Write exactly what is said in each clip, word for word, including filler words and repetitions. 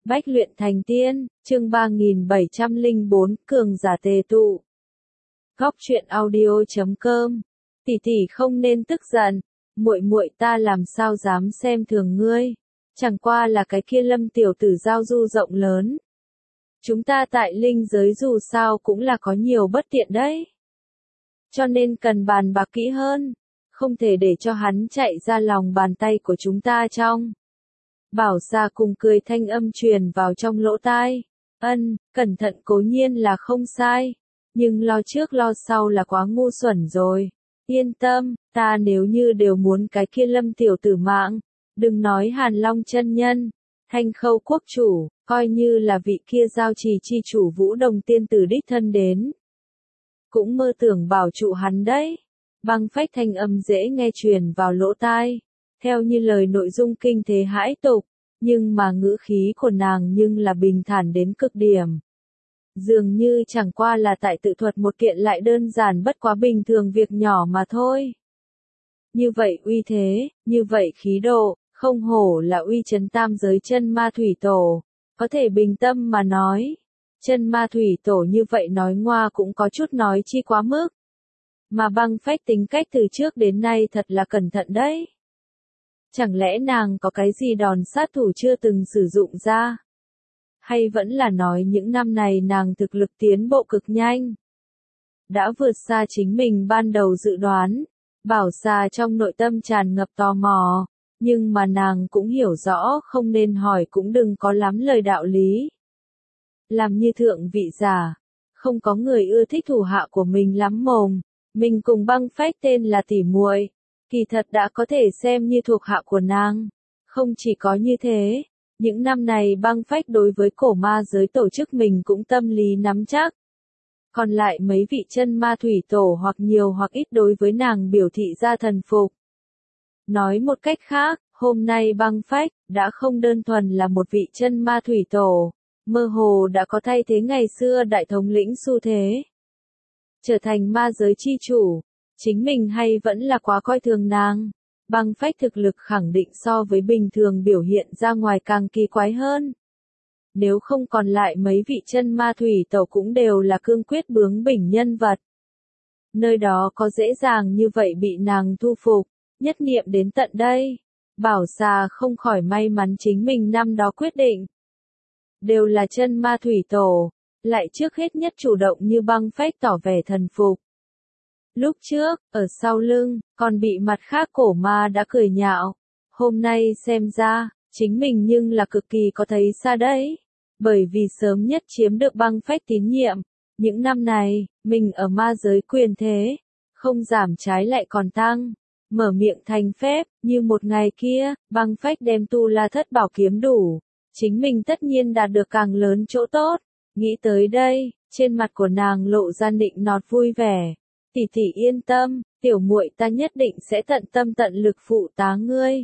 Bách luyện thành tiên, chương ba nghìn bảy trăm lẻ bốn, cường giả tề tụ. Góc truyện audio chấm com. Tỷ tỷ không nên tức giận, muội muội ta làm sao dám xem thường ngươi, chẳng qua là cái kia Lâm tiểu tử giao du rộng lớn. Chúng ta tại linh giới dù sao cũng là có nhiều bất tiện đấy. Cho nên cần bàn bạc kỹ hơn, không thể để cho hắn chạy ra lòng bàn tay của chúng ta trong. Bảo Sa cùng cười thanh âm truyền vào trong lỗ tai. Ân, cẩn thận cố nhiên là không sai, nhưng lo trước lo sau là quá ngu xuẩn rồi. Yên tâm, ta nếu như đều muốn cái kia Lâm tiểu tử mạng, đừng nói Hàn Long chân nhân, Thanh Khâu quốc chủ, coi như là vị kia giao trì chi chủ Vũ Đồng tiên tử đích thân đến, cũng mơ tưởng bảo trụ hắn đấy. Băng phách thanh âm dễ nghe truyền vào lỗ tai, theo như lời nội dung kinh thế hãi tục, nhưng mà ngữ khí của nàng nhưng là bình thản đến cực điểm. Dường như chẳng qua là tại tự thuật một kiện lại đơn giản bất quá bình thường việc nhỏ mà thôi. Như vậy uy thế, như vậy khí độ, không hổ là uy chấn tam giới chân ma thủy tổ, có thể bình tâm mà nói. Chân ma thủy tổ như vậy nói ngoa cũng có chút nói chi quá mức. Mà băng phách tính cách từ trước đến nay thật là cẩn thận đấy. Chẳng lẽ nàng có cái gì đòn sát thủ chưa từng sử dụng ra? Hay vẫn là nói những năm này nàng thực lực tiến bộ cực nhanh? Đã vượt xa chính mình ban đầu dự đoán, Bảo Sa trong nội tâm tràn ngập tò mò, nhưng mà nàng cũng hiểu rõ không nên hỏi cũng đừng có lắm lời đạo lý. Làm như thượng vị giả, không có người ưa thích thủ hạ của mình lắm mồm, mình cùng băng phách tên là tỷ muội, kỳ thật đã có thể xem như thuộc hạ của nàng. Không chỉ có như thế, những năm này băng phách đối với cổ ma giới tổ chức mình cũng tâm lý nắm chắc. Còn lại mấy vị chân ma thủy tổ hoặc nhiều hoặc ít đối với nàng biểu thị ra thần phục. Nói một cách khác, hôm nay băng phách đã không đơn thuần là một vị chân ma thủy tổ, mơ hồ đã có thay thế ngày xưa đại thống lĩnh xu thế. Trở thành ma giới chi chủ, chính mình hay vẫn là quá coi thường nàng. Băng phách thực lực khẳng định so với bình thường biểu hiện ra ngoài càng kỳ quái hơn. Nếu không còn lại mấy vị chân ma thủy tổ cũng đều là cương quyết bướng bỉnh nhân vật. Nơi đó có dễ dàng như vậy bị nàng thu phục, nhất niệm đến tận đây. Bảo Sa không khỏi may mắn chính mình năm đó quyết định. Đều là chân ma thủy tổ, lại trước hết nhất chủ động như băng phách tỏ vẻ thần phục. Lúc trước, ở sau lưng, còn bị mặt khác cổ ma đã cười nhạo. Hôm nay xem ra, chính mình nhưng là cực kỳ có thấy xa đấy. Bởi vì sớm nhất chiếm được băng phách tín nhiệm. Những năm này, mình ở ma giới quyền thế, không giảm trái lại còn tăng. Mở miệng thành phép, như một ngày kia, băng phách đem tu la thất bảo kiếm đủ. Chính mình tất nhiên đạt được càng lớn chỗ tốt. Nghĩ tới đây, trên mặt của nàng lộ ra nịnh nọt vui vẻ. Tỷ tỷ yên tâm, tiểu muội ta nhất định sẽ tận tâm tận lực phụ tá ngươi.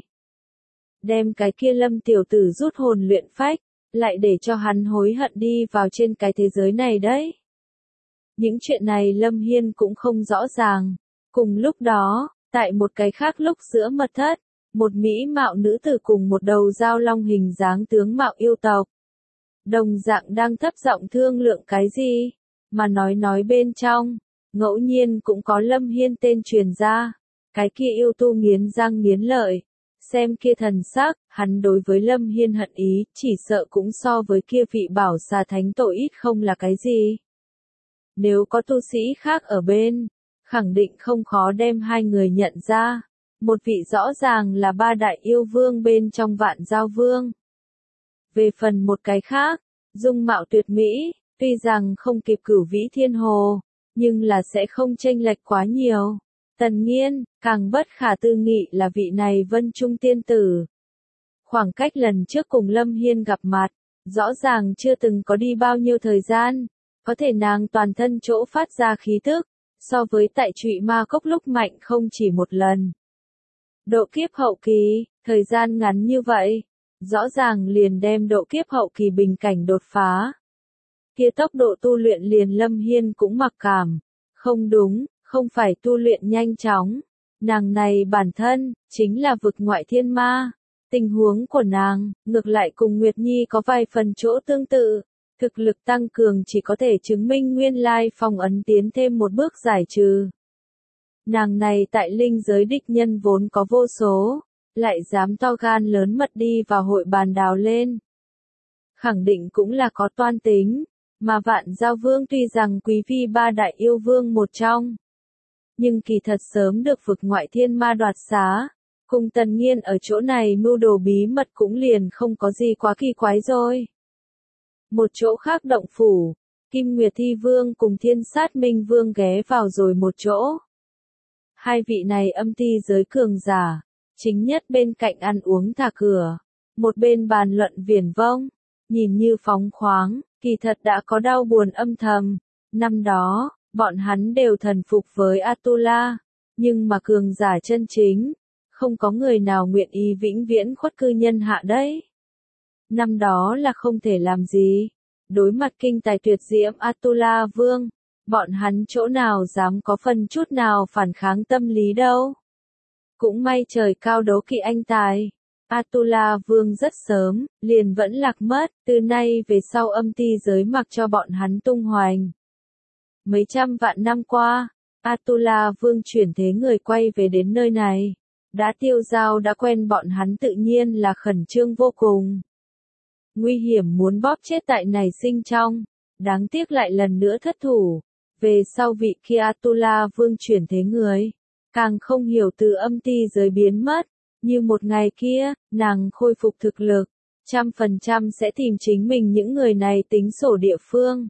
Đem cái kia Lâm tiểu tử rút hồn luyện phách, lại để cho hắn hối hận đi vào trên cái thế giới này đấy. Những chuyện này Lâm Hiên cũng không rõ ràng. Cùng lúc đó, tại một cái khác lúc giữa mật thất, một mỹ mạo nữ tử cùng một đầu dao long hình dáng tướng mạo yêu tộc. Đồng dạng đang thấp giọng thương lượng cái gì, mà nói nói bên trong. Ngẫu nhiên cũng có Lâm Hiên tên truyền ra, cái kia yêu tu nghiến răng nghiến lợi, xem kia thần sắc, hắn đối với Lâm Hiên hận ý, chỉ sợ cũng so với kia vị Bảo Sa thánh tổ ít không là cái gì. Nếu có tu sĩ khác ở bên, khẳng định không khó đem hai người nhận ra, một vị rõ ràng là ba đại yêu vương bên trong Vạn Giao Vương. Về phần một cái khác, dung mạo tuyệt mỹ, tuy rằng không kịp Cửu Vĩ Thiên Hồ, nhưng là sẽ không chênh lệch quá nhiều. Tần Nghiên, càng bất khả tư nghị là vị này Vân Trung tiên tử. Khoảng cách lần trước cùng Lâm Hiên gặp mặt, rõ ràng chưa từng có đi bao nhiêu thời gian, có thể nàng toàn thân chỗ phát ra khí tức, so với tại Trụy Ma Cốc lúc mạnh không chỉ một lần. Độ kiếp hậu kỳ, thời gian ngắn như vậy, rõ ràng liền đem độ kiếp hậu kỳ bình cảnh đột phá. Kia tốc độ tu luyện liền Lâm Hiên cũng mặc cảm. Không đúng, không phải tu luyện nhanh chóng. Nàng này bản thân, chính là vực ngoại thiên ma. Tình huống của nàng, ngược lại cùng Nguyệt Nhi có vài phần chỗ tương tự. Thực lực tăng cường chỉ có thể chứng minh nguyên lai phong ấn tiến thêm một bước giải trừ. Nàng này tại linh giới địch nhân vốn có vô số, lại dám to gan lớn mật đi vào hội bàn đào lên. Khẳng định cũng là có toan tính, mà Vạn Giao Vương tuy rằng quý vi ba đại yêu vương một trong, nhưng kỳ thật sớm được vực ngoại thiên ma đoạt xá, cùng Tần Nghiên ở chỗ này mưu đồ bí mật cũng liền không có gì quá kỳ quái rồi. Một chỗ khác động phủ, Kim Nguyệt Thi Vương cùng Thiên Sát Minh Vương ghé vào rồi một chỗ. Hai vị này âm ti giới cường giả, chính nhất bên cạnh ăn uống thả cửa, một bên bàn luận viển vông, nhìn như phóng khoáng, kỳ thật đã có đau buồn âm thầm. Năm đó, bọn hắn đều thần phục với Atula, nhưng mà cường giả chân chính, không có người nào nguyện ý vĩnh viễn khuất cư nhân hạ đấy. Năm đó là không thể làm gì, đối mặt kinh tài tuyệt diễm Atula Vương, bọn hắn chỗ nào dám có phần chút nào phản kháng tâm lý đâu. Cũng may trời cao đấu kỵ anh tài, Atula Vương rất sớm, liền vẫn lạc mất, từ nay về sau âm ti giới mặc cho bọn hắn tung hoành. Mấy trăm vạn năm qua, Atula Vương chuyển thế người quay về đến nơi này, đã tiêu dao đã quen bọn hắn tự nhiên là khẩn trương vô cùng. Nguy hiểm muốn bóp chết tại này sinh trong, đáng tiếc lại lần nữa thất thủ, về sau vị kia Atula Vương chuyển thế người, càng không hiểu từ âm ti giới biến mất, như một ngày kia, nàng khôi phục thực lực, trăm phần trăm sẽ tìm chính mình những người này tính sổ địa phương.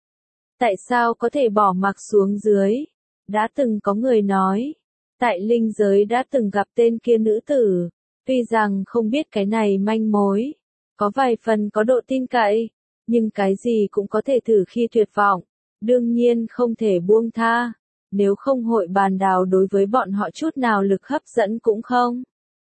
Tại sao có thể bỏ mặc xuống dưới? Đã từng có người nói, tại linh giới đã từng gặp tên kia nữ tử, tuy rằng không biết cái này manh mối, có vài phần có độ tin cậy, nhưng cái gì cũng có thể thử khi tuyệt vọng, đương nhiên không thể buông tha, nếu không hội bàn đào đối với bọn họ chút nào lực hấp dẫn cũng không.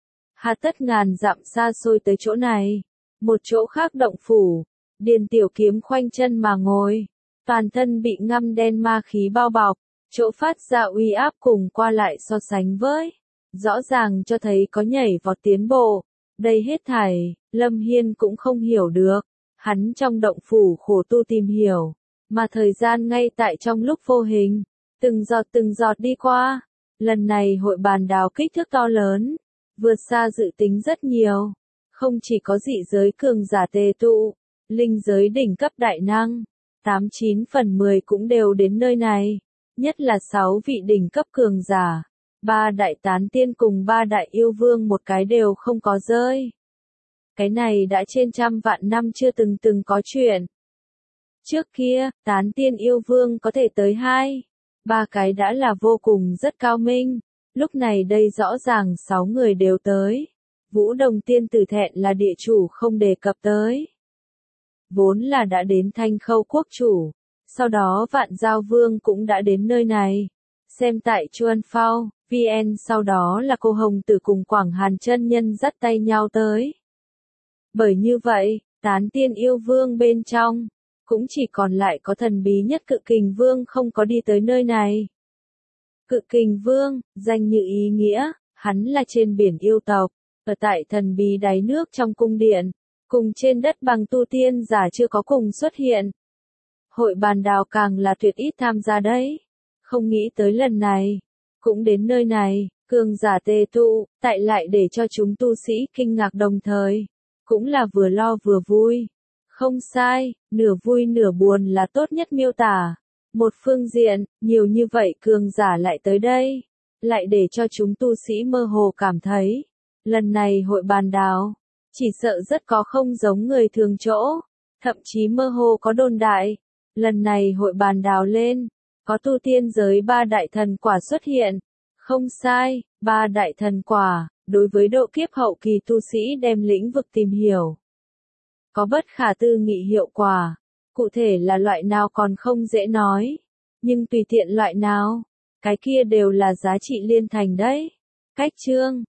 Hà tất ngàn dặm xa xôi tới chỗ này, một chỗ khác động phủ, Điền Tiểu Kiếm khoanh chân mà ngồi, toàn thân bị ngăm đen ma khí bao bọc, chỗ phát ra uy áp cùng qua lại so sánh với, rõ ràng cho thấy có nhảy vọt tiến bộ, đây hết thảy, Lâm Hiên cũng không hiểu được, hắn trong động phủ khổ tu tìm hiểu, mà thời gian ngay tại trong lúc vô hình, từng giọt từng giọt đi qua, lần này hội bàn đào kích thước to lớn, vượt xa dự tính rất nhiều, không chỉ có dị giới cường giả tề tụ, linh giới đỉnh cấp đại năng, tám chín phần mười cũng đều đến nơi này, nhất là sáu vị đỉnh cấp cường giả, ba đại tán tiên cùng ba đại yêu vương một cái đều không có rơi. Cái này đã trên trăm vạn năm chưa từng từng có chuyện. Trước kia, tán tiên yêu vương có thể tới hai, ba cái đã là vô cùng rất cao minh. Lúc này đây rõ ràng sáu người đều tới. Vũ Đồng Tiên Tử thẹn là địa chủ không đề cập tới. Vốn là đã đến Thanh Khâu quốc chủ. Sau đó Vạn Giao Vương cũng đã đến nơi này. Xem tại Chuan Phao, vê en sau đó là cô Hồng Tử cùng Quảng Hàn chân nhân dắt tay nhau tới. Bởi như vậy, tán tiên yêu vương bên trong, cũng chỉ còn lại có thần bí nhất Cự Kình Vương không có đi tới nơi này. Cự Kình Vương, danh như ý nghĩa, hắn là trên biển yêu tộc, ở tại thần bí đáy nước trong cung điện, cùng trên đất bằng tu tiên giả chưa có cùng xuất hiện. Hội bàn đào càng là tuyệt ít tham gia đấy, không nghĩ tới lần này, cũng đến nơi này, cường giả tề tụ, tại lại để cho chúng tu sĩ kinh ngạc đồng thời, cũng là vừa lo vừa vui. Không sai, nửa vui nửa buồn là tốt nhất miêu tả. Một phương diện, nhiều như vậy cường giả lại tới đây, lại để cho chúng tu sĩ mơ hồ cảm thấy, lần này hội bàn đào, chỉ sợ rất có không giống người thường chỗ, thậm chí mơ hồ có đồn đại, lần này hội bàn đào lên, có tu tiên giới ba đại thần quả xuất hiện, không sai, ba đại thần quả, đối với độ kiếp hậu kỳ tu sĩ đem lĩnh vực tìm hiểu, có bất khả tư nghị hiệu quả. Cụ thể là loại nào còn không dễ nói, nhưng tùy tiện loại nào, cái kia đều là giá trị liên thành đấy. Cách chương